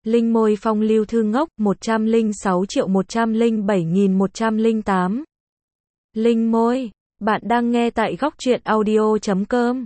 Linh môi phong lưu thư ngốc 106.107.108. Linh môi, bạn đang nghe tại góc truyện audio.com.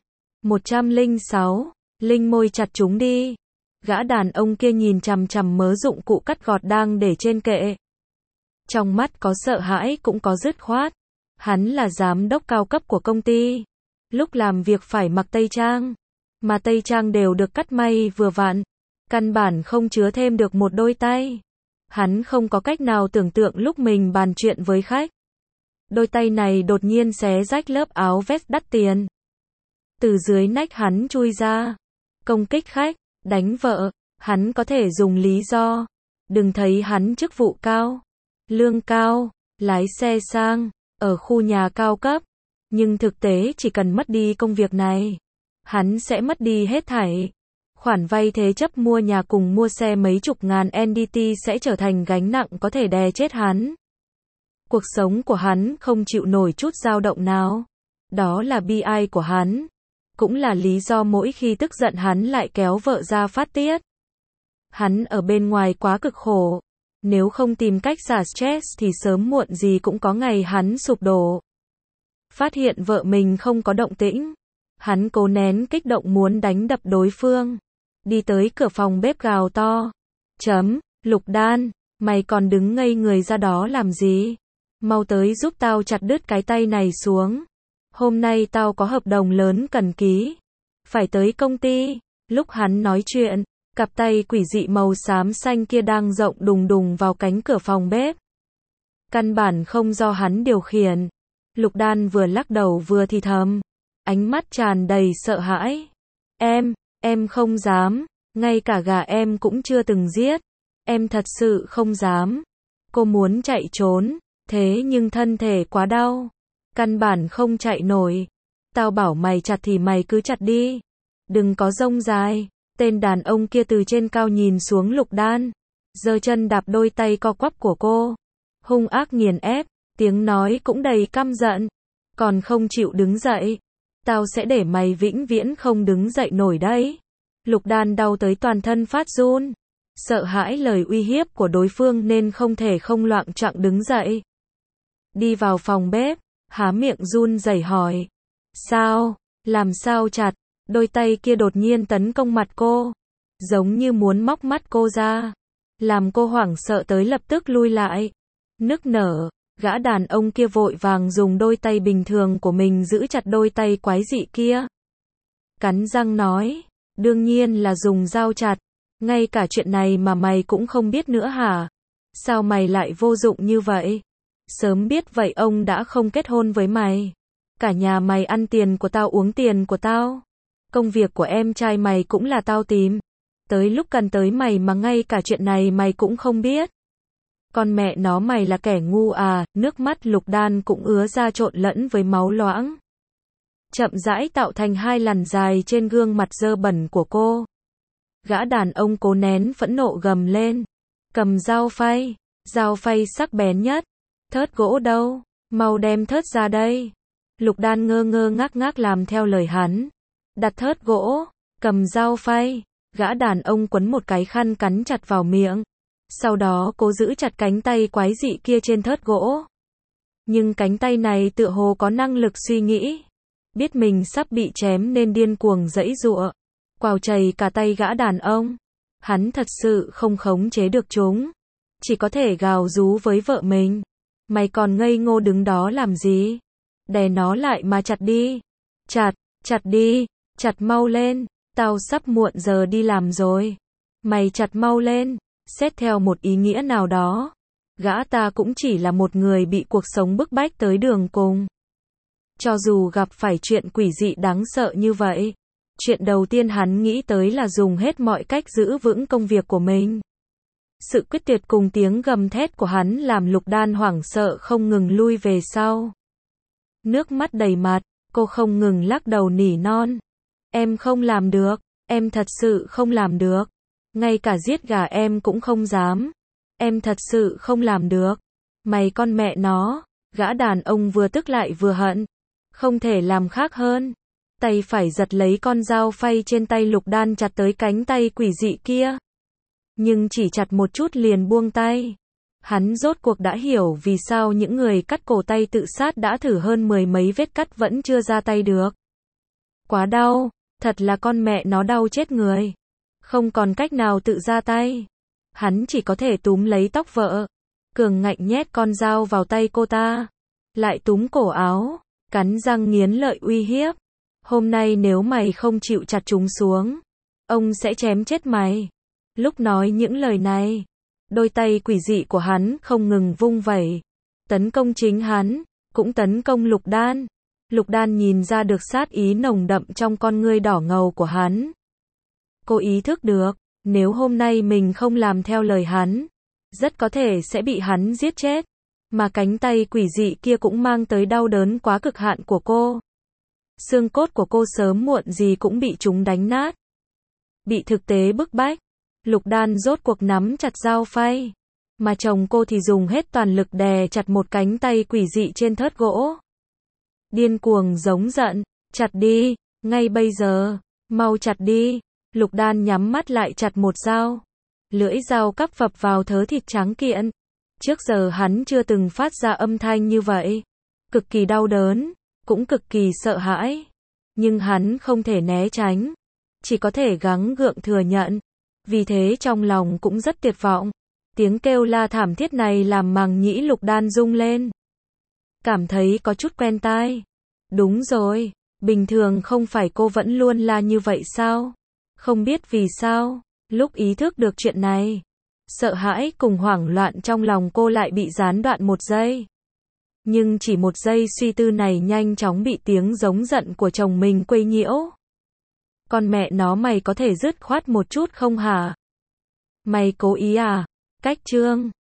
106. Linh môi chặt chúng đi. Gã đàn ông kia nhìn chằm chằm mớ dụng cụ cắt gọt đang để trên kệ. Trong mắt có sợ hãi cũng có dứt khoát. Hắn là giám đốc cao cấp của công ty. Lúc làm việc phải mặc tây trang. Mà tây trang đều được cắt may vừa vặn. Căn bản không chứa thêm được một đôi tay. Hắn không có cách nào tưởng tượng lúc mình bàn chuyện với khách. Đôi tay này đột nhiên xé rách lớp áo vest đắt tiền. Từ dưới nách hắn chui ra. Công kích khách, đánh vợ. Hắn có thể dùng lý do. Đừng thấy hắn chức vụ cao, lương cao, lái xe sang, ở khu nhà cao cấp. Nhưng thực tế chỉ cần mất đi công việc này, hắn sẽ mất đi hết thảy. Khoản vay thế chấp mua nhà cùng mua xe mấy chục ngàn NDT sẽ trở thành gánh nặng có thể đè chết hắn. Cuộc sống của hắn không chịu nổi chút dao động nào. Đó là bi ai của hắn. Cũng là lý do mỗi khi tức giận hắn lại kéo vợ ra phát tiết. Hắn ở bên ngoài quá cực khổ. Nếu không tìm cách xả stress thì sớm muộn gì cũng có ngày hắn sụp đổ. Phát hiện vợ mình không có động tĩnh. Hắn cố nén kích động muốn đánh đập đối phương. Đi tới cửa phòng bếp gào to. Lục Đan, mày còn đứng ngây người ra đó làm gì? Mau tới giúp tao chặt đứt cái tay này xuống. Hôm nay tao có hợp đồng lớn cần ký. Phải tới công ty. Lúc hắn nói chuyện, cặp tay quỷ dị màu xám xanh kia đang rộng đùng đùng vào cánh cửa phòng bếp. Căn bản không do hắn điều khiển. Lục Đan vừa lắc đầu vừa thì thầm. Ánh mắt tràn đầy sợ hãi. Em không dám. Ngay cả gà em cũng chưa từng giết. Em thật sự không dám. Cô muốn chạy trốn. Thế nhưng thân thể quá đau. Căn bản không chạy nổi. Tao bảo mày chặt thì mày cứ chặt đi. Đừng có rông dài. Tên đàn ông kia từ trên cao nhìn xuống Lục Đan. Giơ chân đạp đôi tay co quắp của cô. Hung ác nghiền ép. Tiếng nói cũng đầy căm giận. Còn không chịu đứng dậy. Tao sẽ để mày vĩnh viễn không đứng dậy nổi đấy. Lục Đan đau tới toàn thân phát run. Sợ hãi lời uy hiếp của đối phương nên không thể không loạng choạng đứng dậy. Đi vào phòng bếp, há miệng run rẩy hỏi. Sao? Làm sao chặt? Đôi tay kia đột nhiên tấn công mặt cô. Giống như muốn móc mắt cô ra. Làm cô hoảng sợ tới lập tức lui lại. Nức nở, gã đàn ông kia vội vàng dùng đôi tay bình thường của mình giữ chặt đôi tay quái dị kia. Cắn răng nói. Đương nhiên là dùng dao chặt. Ngay cả chuyện này mà mày cũng không biết nữa hả? Sao mày lại vô dụng như vậy? Sớm biết vậy ông đã không kết hôn với mày. Cả nhà mày ăn tiền của tao uống tiền của tao. Công việc của em trai mày cũng là tao tìm. Tới lúc cần tới mày mà ngay cả chuyện này mày cũng không biết. Con mẹ nó mày là kẻ ngu à? Nước mắt Lục Đan cũng ứa ra trộn lẫn với máu loãng. Chậm rãi tạo thành hai làn dài trên gương mặt dơ bẩn của cô. Gã đàn ông cố nén phẫn nộ gầm lên. Cầm dao phay sắc bén nhất. Thớt gỗ đâu? Mau đem thớt ra đây. Lục Đan ngơ ngơ ngác ngác làm theo lời hắn. Đặt thớt gỗ, cầm dao phay. Gã đàn ông quấn một cái khăn cắn chặt vào miệng. Sau đó cố giữ chặt cánh tay quái dị kia trên thớt gỗ. Nhưng cánh tay này tựa hồ có năng lực suy nghĩ. Biết mình sắp bị chém nên điên cuồng giãy giụa. Quào chày cả tay gã đàn ông. Hắn thật sự không khống chế được chúng. Chỉ có thể gào rú với vợ mình. Mày còn ngây ngô đứng đó làm gì? Đè nó lại mà chặt đi. Chặt đi. Chặt mau lên. Tao sắp muộn giờ đi làm rồi. Mày chặt mau lên. Xét theo một ý nghĩa nào đó. Gã ta cũng chỉ là một người bị cuộc sống bức bách tới đường cùng. Cho dù gặp phải chuyện quỷ dị đáng sợ như vậy. Chuyện đầu tiên hắn nghĩ tới là dùng hết mọi cách giữ vững công việc của mình. Sự quyết tuyệt cùng tiếng gầm thét của hắn làm Lục Đan hoảng sợ không ngừng lui về sau. Nước mắt đầy mặt, cô không ngừng lắc đầu nỉ non. Em không làm được, em thật sự không làm được. Ngay cả giết gà em cũng không dám. Em thật sự không làm được. Mày con mẹ nó, gã đàn ông vừa tức lại vừa hận. Không thể làm khác hơn. Tay phải giật lấy con dao phay trên tay Lục Đan chặt tới cánh tay quỷ dị kia. nhưng chỉ chặt một chút liền buông tay. Hắn rốt cuộc đã hiểu vì sao những người cắt cổ tay tự sát đã thử hơn 10 mấy vết cắt vẫn chưa ra tay được. Quá đau, thật là con mẹ nó đau chết người. Không còn cách nào tự ra tay. Hắn chỉ có thể túm lấy tóc vợ. Cường ngạnh nhét con dao vào tay cô ta. Lại túm cổ áo, cắn răng nghiến lợi uy hiếp. Hôm nay nếu mày không chịu chặt chúng xuống, ông sẽ chém chết mày. Lúc nói những lời này, đôi tay quỷ dị của hắn không ngừng vung vẩy. Tấn công chính hắn, cũng tấn công Lục Đan. Lục Đan nhìn ra được sát ý nồng đậm trong con ngươi đỏ ngầu của hắn. Cô ý thức được, nếu hôm nay mình không làm theo lời hắn, rất có thể sẽ bị hắn giết chết. Mà cánh tay quỷ dị kia cũng mang tới đau đớn quá cực hạn của cô. Xương cốt của cô sớm muộn gì cũng bị chúng đánh nát. Bị thực tế bức bách, Lục Đan rốt cuộc nắm chặt dao phay. Mà chồng cô thì dùng hết toàn lực đè chặt một cánh tay quỷ dị trên thớt gỗ. Điên cuồng giống giận, chặt đi, ngay bây giờ, mau chặt đi. Lục Đan nhắm mắt lại chặt một dao. Lưỡi dao cắp phập vào thớ thịt trắng kiện. Trước giờ hắn chưa từng phát ra âm thanh như vậy. Cực kỳ đau đớn, cũng cực kỳ sợ hãi. Nhưng hắn không thể né tránh. Chỉ có thể gắng gượng thừa nhận. Vì thế trong lòng cũng rất tuyệt vọng. Tiếng kêu la thảm thiết này làm màng nhĩ Lục Đan rung lên. Cảm thấy có chút quen tai. Đúng rồi, bình thường không phải cô vẫn luôn la như vậy sao? Không biết vì sao, lúc ý thức được chuyện này, sợ hãi cùng hoảng loạn trong lòng cô lại bị gián đoạn một giây. Nhưng chỉ một giây suy tư này nhanh chóng bị tiếng giống giận của chồng mình quấy nhiễu. Con mẹ nó, mày có thể dứt khoát một chút không hả? Mày cố ý à? Cách chương